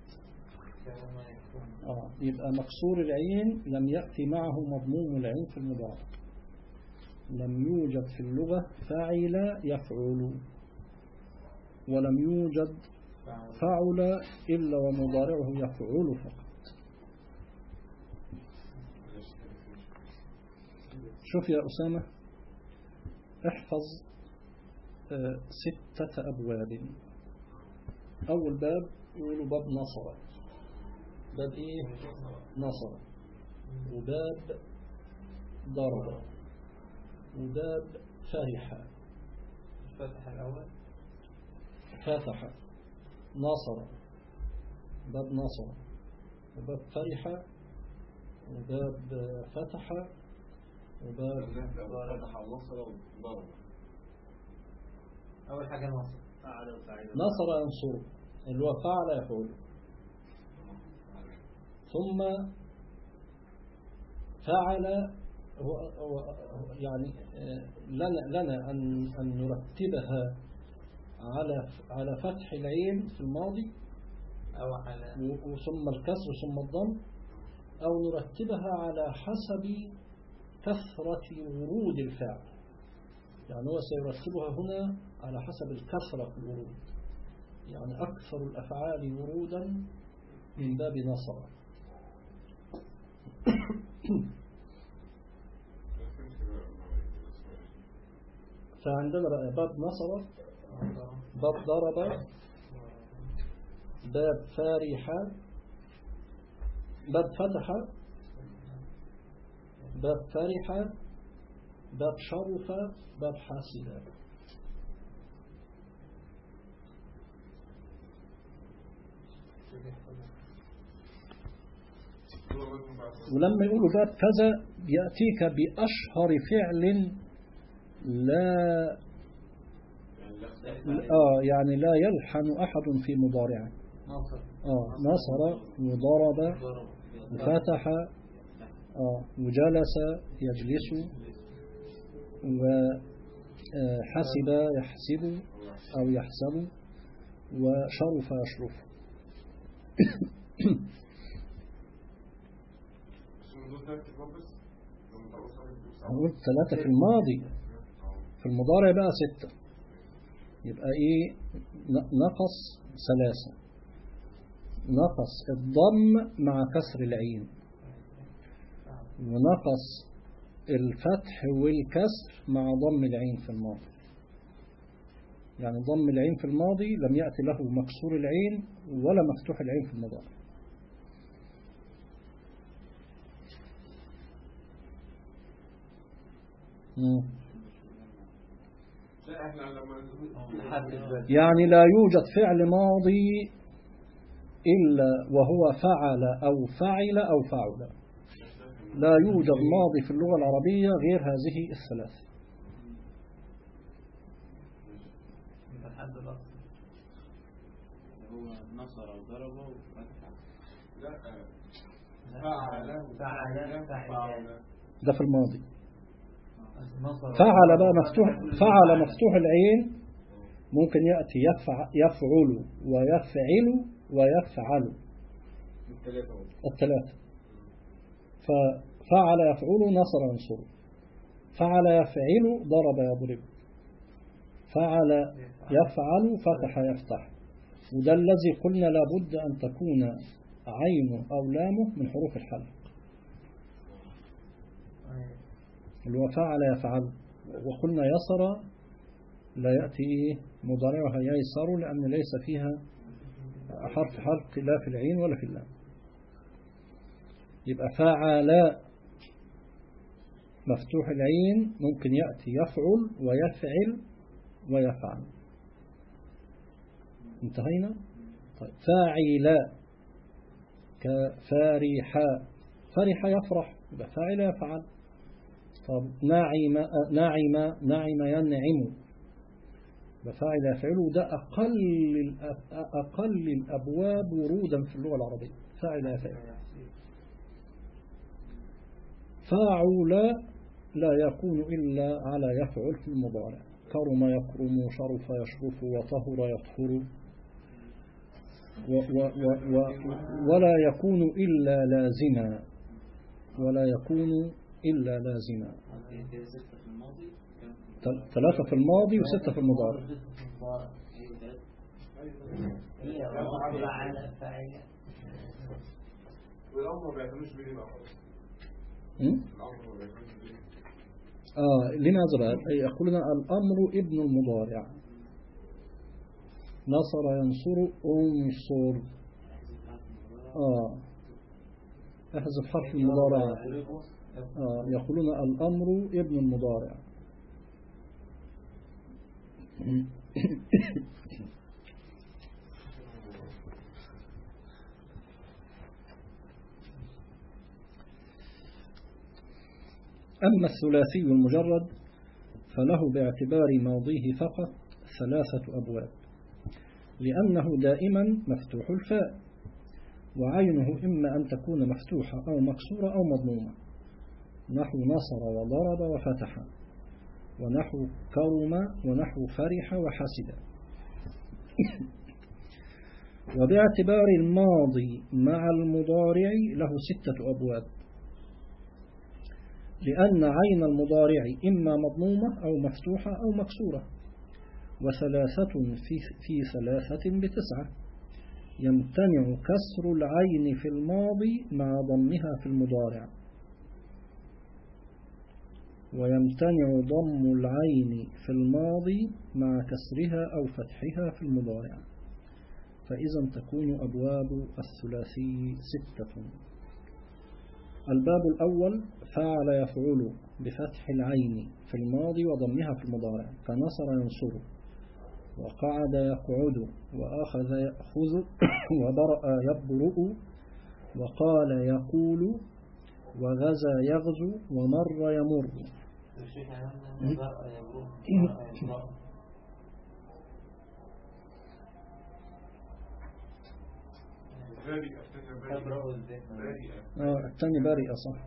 يبقى مكسور العين لم يأتي معه مضموم العين في المضارع. لم يوجد في اللغة فاعل يفعل، ولم يوجد فعل إلا ومضارعه يفعل فقط. شوف يا أسامة، احفظ 6 أبواب. أول باب يقولوا باب نصر. باب إيه؟ نصر. وباب ضرب. وباب فرح. فتح الأول فتح. نصر. باب نصر. وباب فرح. وباب فتح. وباب فتح ونصر وضرب. أول حاجة نصر. نصر ينصر اللي هو فعل يفعل. ثم فعل هو يعني لنا أن نرتبها على فتح العين في الماضي أو على ثم الكسر ثم الضم، أو نرتبها على حسب كثرة ورود الفعل. يعني هو سيرتبها هنا على حسب الكثرة في الورود، يعني أكثر الأفعال ورودا من باب نصر. فعندنا بقى باب نصر، باب ضرب، باب فارح، باب فتح، باب فرح، باب شرف، باب حاسد. ولما يقولوا باب كذا يأتيك بأشهر فعل لا يعني لا يلحن أحد في مضارعه. نصر وضرب وفتح وجلس يجلس وحسب يحسب أو يحسب وشرف يشرف. قلت 3 في الماضي، في المضارع بقى 6. يبقى ايه؟ نقص 3. نقص الضم مع كسر العين، ونقص الفتح والكسر مع ضم العين في الماضي. يعني ضم العين في الماضي لم يأتي له مكسور العين ولا مفتوح العين في المضارع. يعني لا يوجد فعل ماضي إلا وهو فعل أو فعل أو فعل. لا يوجد ماضي في اللغة العربية غير هذه الثلاث. هو نصر وضرب وفتح. فعل ده في الماضي. فعل بقى مفتوح، فعل مفتوح العين ممكن يأتي يفعل ويفعل ويفعل الثلاثة. ففعل يفعل نصر ينصر، فعل يفعل ضرب يضرب، فعل يفعل فتح يفتح. وده الذي قلنا لابد أن تكون عينه أو لامه من حروف الحلق، اللي هو فعل يفعل. وقلنا يسر لا يأتي مضارعها ييسر لأن ليس فيها حرف حلق لا في العين ولا في اللام. يبقى فعل مفتوح العين ممكن يأتي يفعل ويفعل ويفعل. انتهينا؟ طيب فاعل كفارح، فرح يفرح يبقى فاعل يفعل. طب نعم ينعم فاعل يفعل. ده أقل الأبواب ورودا في اللغة العربية، فاعل يفعل. فاعل لا يكون إلا على يفعل في المضارع، كرم يكرم، شرف يشرف، وطهر يطهر. ولا يكون إلا لازما، ولا يكون إلا لازما. 3 في الماضي و6 في المضارع. والأمر ما بيعتمدش بيه بقى خالص. لماذا لا؟ يقولون الأمر ابن المضارع. نصر ينصر انصر. احذف حرف المضارع. يقولون الأمر ابن المضارع. أما الثلاثي المجرد فله باعتبار ماضيه فقط 3 أبواب، لأنه دائما مفتوح الفاء، وعينه إما أن تكون مفتوحة أو مكسورة أو مضمومة، نحو نصر وضرب وفتح، ونحو كرم ونحو فرح وحسد. وباعتبار الماضي مع المضارع له 6 أبواب، لأن عين المضارع إما مضمومة أو مفتوحة أو مكسورة، و3 في 3 ب9. يمتنع كسر العين في الماضي مع ضمها في المضارع، ويمتنع ضم العين في الماضي مع كسرها أو فتحها في المضارع. فإذا تكون أبواب الثلاثي 6. الباب الأول فعل يفعل بفتح العين في الماضي وضمها في المضارع، كنصر ينصر، وقعد يقعد، وأخذ يأخذ، وبرأ يبرؤ، وقال يقول، وغزا يغزو، ومر يمر. الثاني بارئة صح.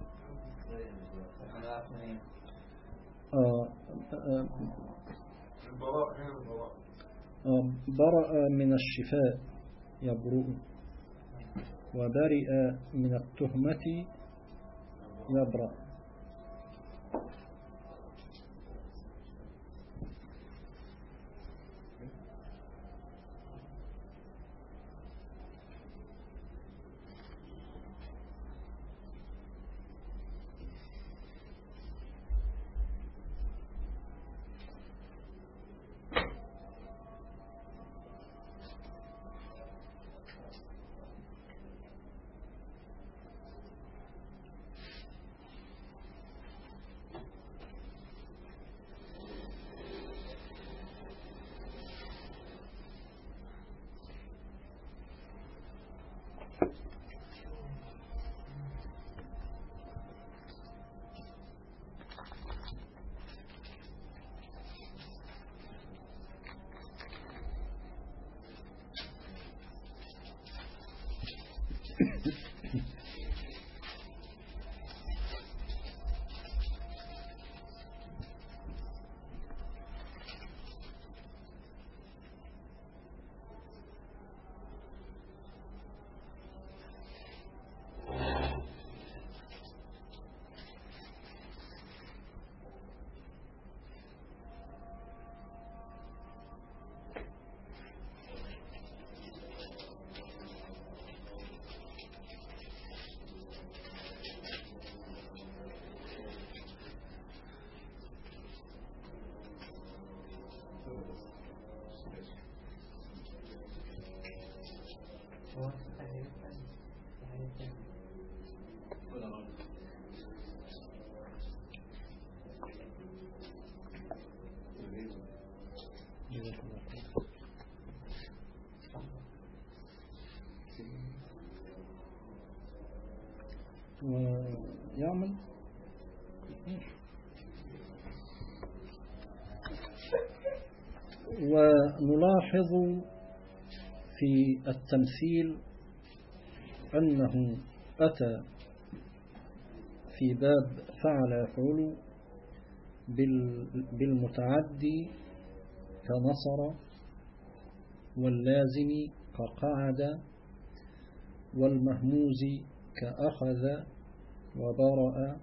برأ من الشفاء يبرؤ، وبرئ من التهمة يبرأ. ويعمل ونلاحظ في التمثيل أنه أتى في باب فعل يفعل بالمتعدي كنصر، واللازم كقعد، والمهموز كأخذ وبرأ،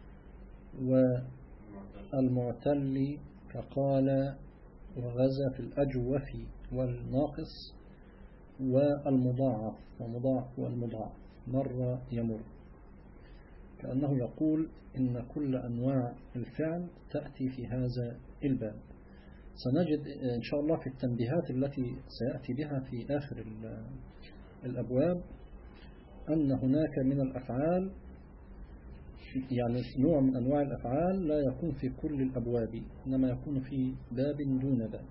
والمعتل كقال وغزا في الأجوف والناقص، والمضاعف والمضاعف مر يمر، كأنه يقول إن كل أنواع الفعل تأتي في هذا الباب. سنجد إن شاء الله في التنبيهات التي سيأتي بها في آخر الأبواب أن هناك من الأفعال، يعني نوع من أنواع الأفعال لا يكون في كل الأبواب، إنما يكون في باب دون باب.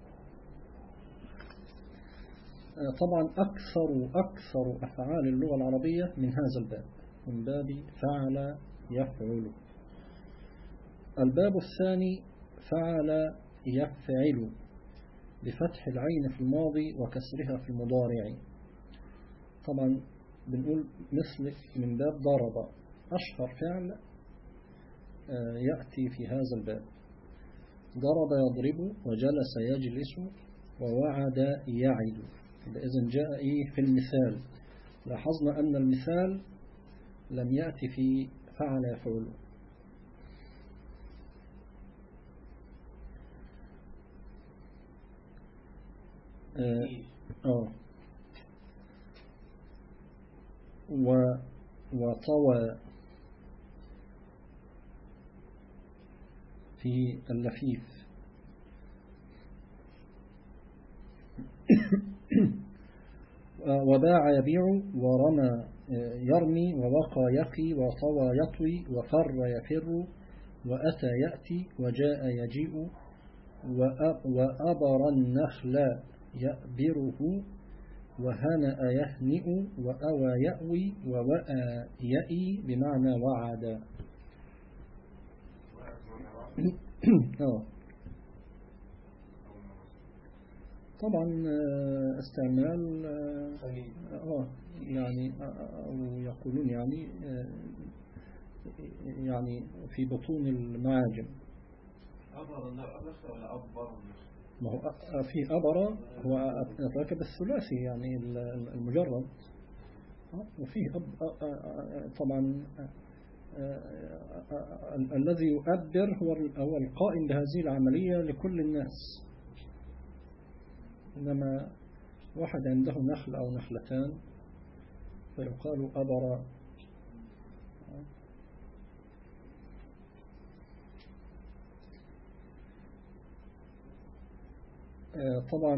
طبعا أكثر أفعال اللغة العربية من هذا الباب، من باب فعل يفعل. الباب الثاني فعل يفعل بفتح العين في الماضي وكسرها في المضارع. طبعا بنقول مثل من باب ضرب، أشهر فعل يأتي في هذا الباب. ضرب يضرب، وجلس يجلس، ووعد يعد. إذن جاء في المثال. لاحظنا أن المثال لم يأتي في فعل يفعل. وطوى في اللفيف. وباع يبيع، ورمى يرمي، ووقى يقي، وطوى يطوي، وفر يفر، وأتى يأتي، وجاء يجيء، وأبر النخل يأبره، وهنأ يهنئ، وأوى يأوي، ووأى يأي بمعنى وعد. طبعا استعمال يعني أو يقولون يعني في بطون المعاجم. ما هو في أبر هو يتركب الثلاثي يعني المجرد، وفيه طبعا الذي يؤبر هو القائم بهذه العملية لكل الناس. إنما واحد عنده نخل أو نخلتان فيقال أبر. طبعا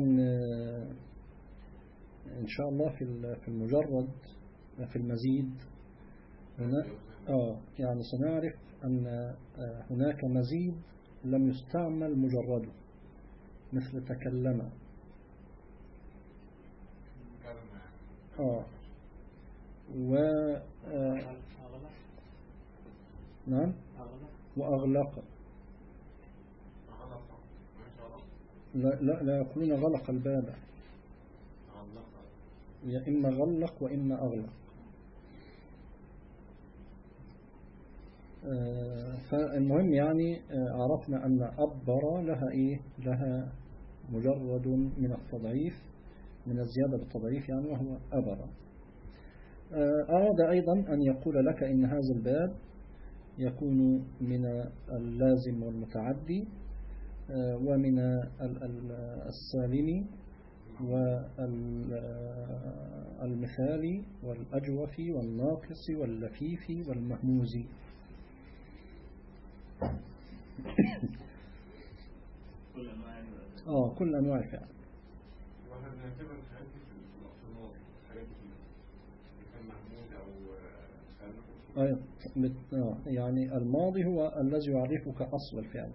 إن شاء الله في المجرد في المزيد هنا يعني سنعرف أن هناك مزيد لم يستعمل مجرده، مثل تكلم. نعم، وأغلق. لا يقولون غلق الباب، يا إما غلق وإما أغلق. فالمهم يعني عرفنا أن أبر لها مجرد من التضعيف، من الزيادة بالتضعيف يعني، وهو أبر. أراد أيضا أن يقول لك إن هذا الباب يكون من اللازم والمتعدي، ومن السالم والمثال والأجوف والناقص واللفيف والمهموز. كل أنواع الفعل. يعني الماضي هو الذي يعرفك أصل الفعل.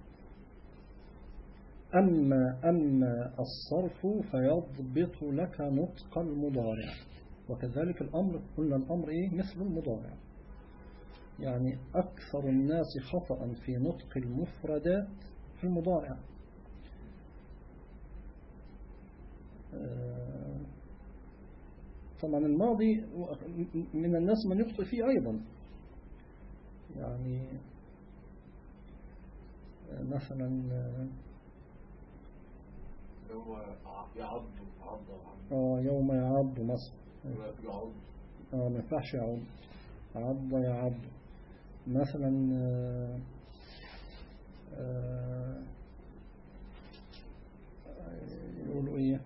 أما الصرف فيضبط لك نطق المضارع، وكذلك الأمر. قلنا الأمر مثل المضارع، يعني أكثر الناس خطأ في نطق المفردات في المضارع. طبعا الماضي من الناس من يخطئ فيه أيضا، يعني مثلا هو يعض يوم يعض مصر يعض ما ينفعش يعض، عض يعض. مثلا يقولوا ايه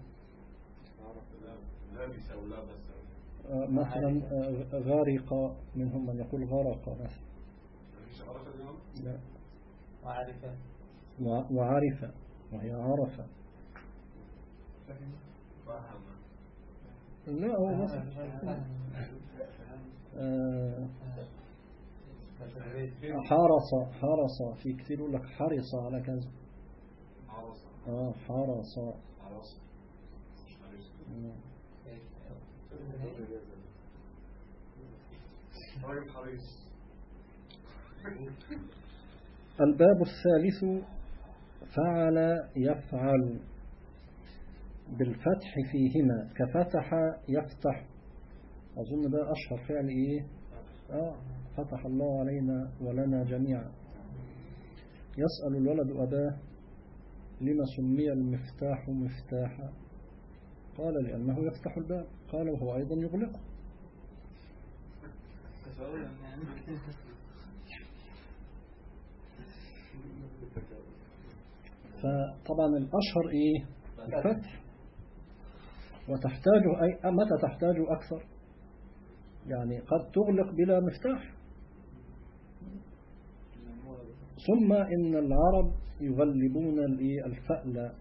مثلا غارق، منهم من يقول غرق مثلا. لا وعرف وهي عرفة. لا هو بس حرص في كتير يقول لك حرص على كذا. حرص الباب الثالث فعل يفعل بالفتح فيهما كفتح يفتح. أظن ده أشهر فعل إيه؟ فتح الله علينا ولنا جميعا. يسأل الولد أباه لما سمي المفتاح مفتاحا؟ قال لأنه يفتح الباب. قال وهو أيضا يغلقه. فطبعا الأشهر إيه؟ الفتح. وتحتاج متى تحتاج أكثر؟ يعني قد تغلق بلا مفتاح. ثم إن العرب يغلبون الفأل،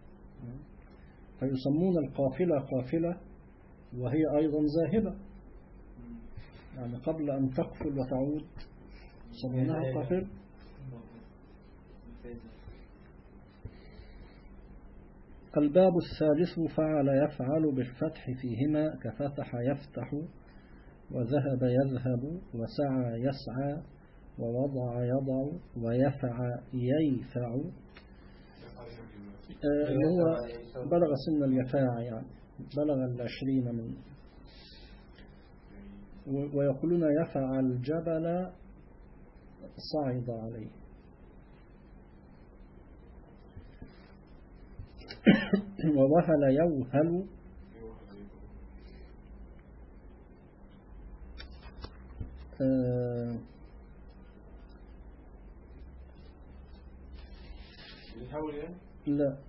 فيسمون القافلة قافلة وهي أيضا ذاهبة، يعني قبل أن تقفل وتعود سمونها قافلة. الباب الثالث فعل يفعل بالفتح فيهما كفتح يفتح وذهب يذهب وسعى يسعى ووضع يضع ويفع ييفع. اللي هو بلغ سن اليفاع، يعني بلغ 20 من. ويقولون يفع الجبل صعد عليه. ووهل يوهل لا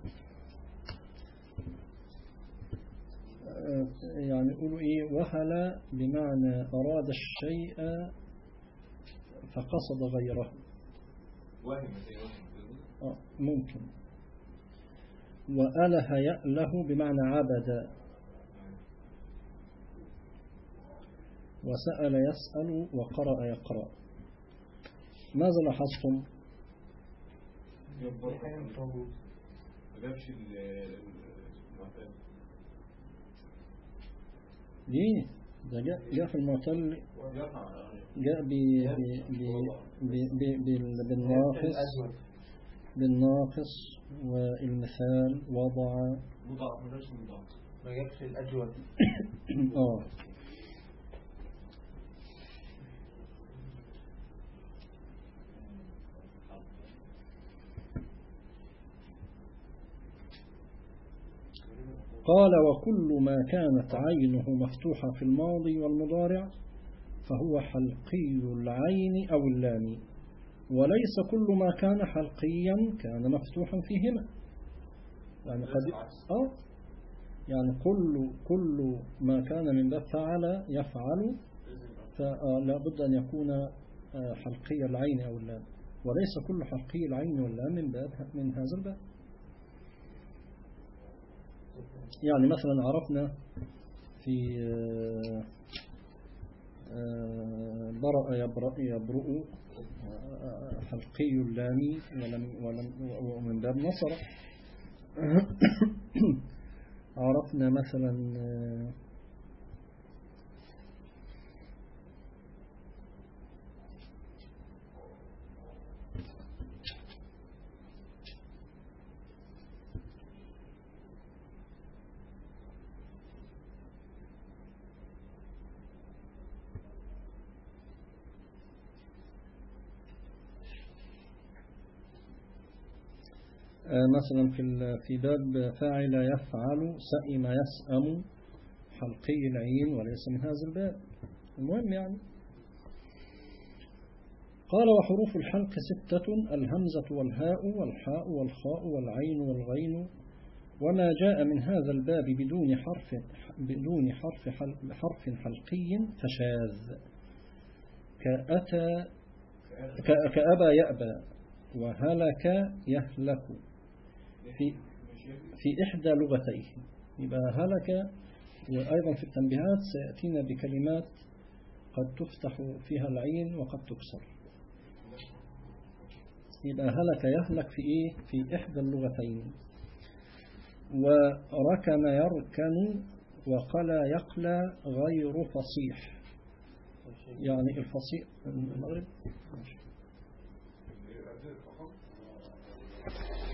يعني يقولوا ايه وهل بمعنى أراد الشيء فقصد غيره. ممكن. وأله يأله بمعنى عبد. وسأل يسأل وقرأ يقرأ. ماذا لاحظتم؟ ليه؟ ده جاء في المعتل، جاء بالناقص والمثال وضع ما جابش الأجود. قال وكل ما كانت عينه مفتوحة في الماضي والمضارع فهو حلقي العين أو اللام، وليس كل ما كان حلقيا كان مفتوحا فيهما. يعني يعني كل ما كان من باب فعل يفعل فلا بد أن يكون حلقي العين أو اللام، وليس كل حلقي العين واللام من هذا الباب. يعني مثلا عرفنا في برأ يبرؤ حلقي اللام ومن باب نصر. عرفنا مثلا مثلا في باب فاعل يفعل سئم يسأم حلقي العين وليس من هذا الباب. المهم يعني قال وحروف الحلق 6: الهمزة والهاء والحاء والخاء والعين والغين، وما جاء من هذا الباب بدون حرف حلقي فشاذ، كأتى كأبى يأبى وهلك يهلك في إحدى لغتيه. يبقى هلك. وأيضا في التنبيهات سيأتينا بكلمات قد تفتح فيها العين وقد تكسر. يبقى هلك يهلك في إيه؟ في إحدى اللغتين. وركن يركن وقلى يقلى غير فصيح، يعني الفصيح المغرب